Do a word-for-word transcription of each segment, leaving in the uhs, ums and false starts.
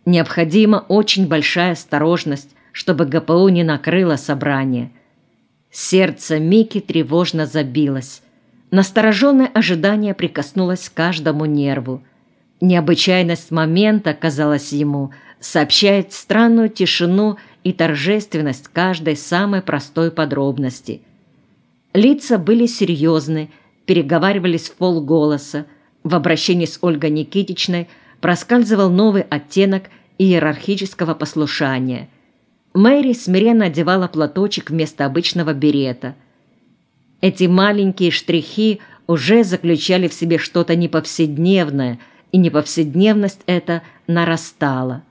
Необходима очень большая осторожность, чтобы ГПУ не накрыло собрание. Сердце Мики тревожно забилось. Настороженное ожидание прикоснулось к каждому нерву. Необычайность момента, казалось ему, сообщает странную тишину и торжественность каждой самой простой подробности. Лица были серьезны, переговаривались в полголоса. В обращении с Ольгой Никитичной проскальзывал новый оттенок иерархического послушания. Мэри смиренно одевала платочек вместо обычного берета. Эти маленькие штрихи уже заключали в себе что-то неповседневное, и неповседневность эта нарастала.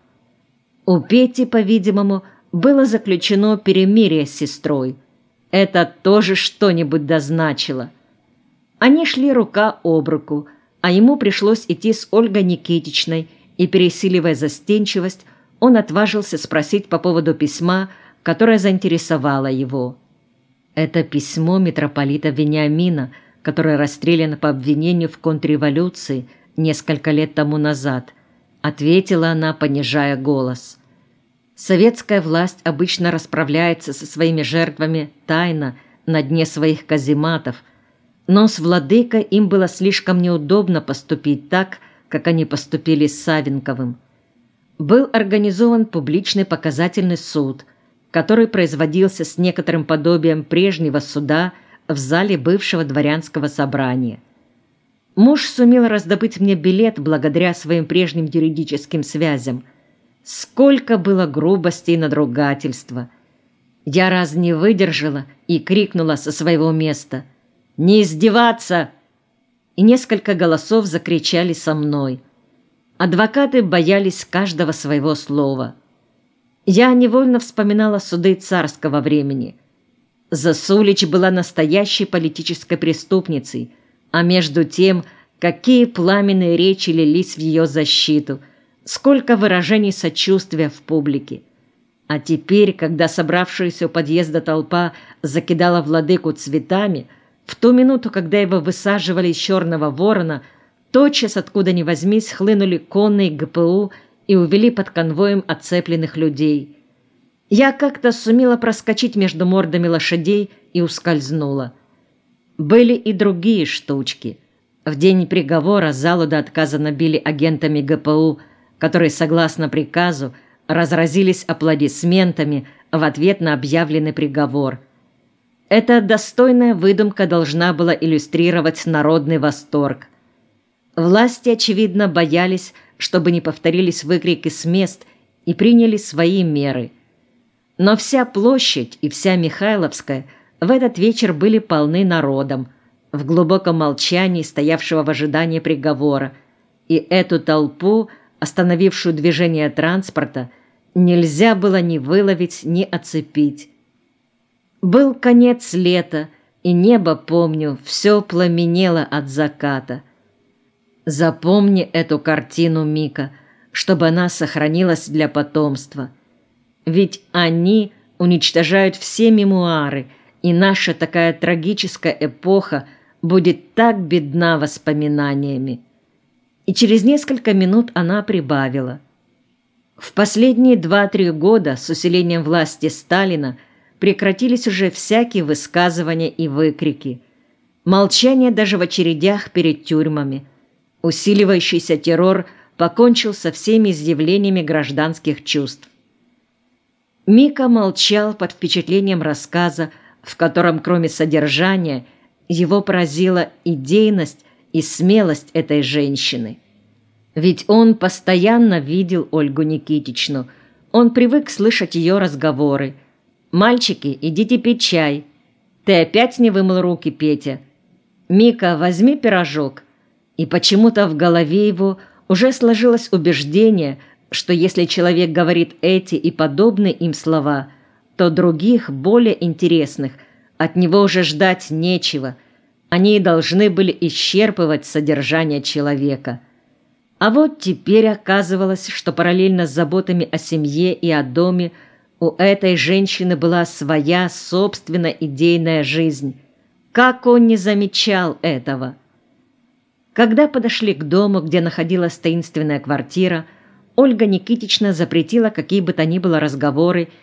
У Пети, по-видимому, было заключено перемирие с сестрой. Это тоже что-нибудь дозначило. Они шли рука об руку, а ему пришлось идти с Ольгой Никитичной, и, пересиливая застенчивость, он отважился спросить по поводу письма, которое заинтересовало его. Это письмо митрополита Вениамина, которое расстреляно по обвинению в контрреволюции несколько лет тому назад, ответила она, понижая голос. Советская власть обычно расправляется со своими жертвами тайно, на дне своих казематов, но с владыкой им было слишком неудобно поступить так, как они поступили с Савенковым. Был организован публичный показательный суд, который производился с некоторым подобием прежнего суда в зале бывшего дворянского собрания. Муж сумел раздобыть мне билет благодаря своим прежним юридическим связям. Сколько было грубости и надругательства! Я раз не выдержала и крикнула со своего места: «Не издеваться!» И несколько голосов закричали со мной. Адвокаты боялись каждого своего слова. Я невольно вспоминала суды царского времени. Засулич была настоящей политической преступницей, а между тем, какие пламенные речи лились в ее защиту, сколько выражений сочувствия в публике. А теперь, когда собравшаяся у подъезда толпа закидала владыку цветами, в ту минуту, когда его высаживали из черного ворона, тотчас, откуда ни возьмись, хлынули конные ГПУ и увели под конвоем оцепленных людей. Я как-то сумела проскочить между мордами лошадей и ускользнула. Были и другие штучки. В день приговора залу до отказа набили агентами ГПУ, которые, согласно приказу, разразились аплодисментами в ответ на объявленный приговор. Эта достойная выдумка должна была иллюстрировать народный восторг. Власти, очевидно, боялись, чтобы не повторились выкрики с мест, и приняли свои меры. Но вся площадь и вся Михайловская в этот вечер были полны народом, в глубоком молчании стоявшего в ожидании приговора, и эту толпу, остановившую движение транспорта, нельзя было ни выловить, ни оцепить. Был конец лета, и небо, помню, все пламенело от заката. Запомни эту картину, Мика, чтобы она сохранилась для потомства. Ведь они уничтожают все мемуары, и наша такая трагическая эпоха будет так бедна воспоминаниями. И через несколько минут она прибавила. В последние два-три года с усилением власти Сталина прекратились уже всякие высказывания и выкрики. Молчание даже в очередях перед тюрьмами. Усиливающийся террор покончил со всеми изъявлениями гражданских чувств. Мика молчал под впечатлением рассказа, в котором, кроме содержания, его поразила идейность и смелость этой женщины. Ведь он постоянно видел Ольгу Никитичну, он привык слышать ее разговоры. «Мальчики, идите пить чай. Ты опять не вымыл руки, Петя? Мика, возьми пирожок». И почему-то в голове его уже сложилось убеждение, что если человек говорит эти и подобные им слова, то других, более интересных, от него уже ждать нечего. Они должны были исчерпывать содержание человека. А вот теперь оказывалось, что параллельно с заботами о семье и о доме у этой женщины была своя собственная идейная жизнь. Как он не замечал этого? Когда подошли к дому, где находилась таинственная квартира, Ольга Никитична запретила какие бы то ни было разговоры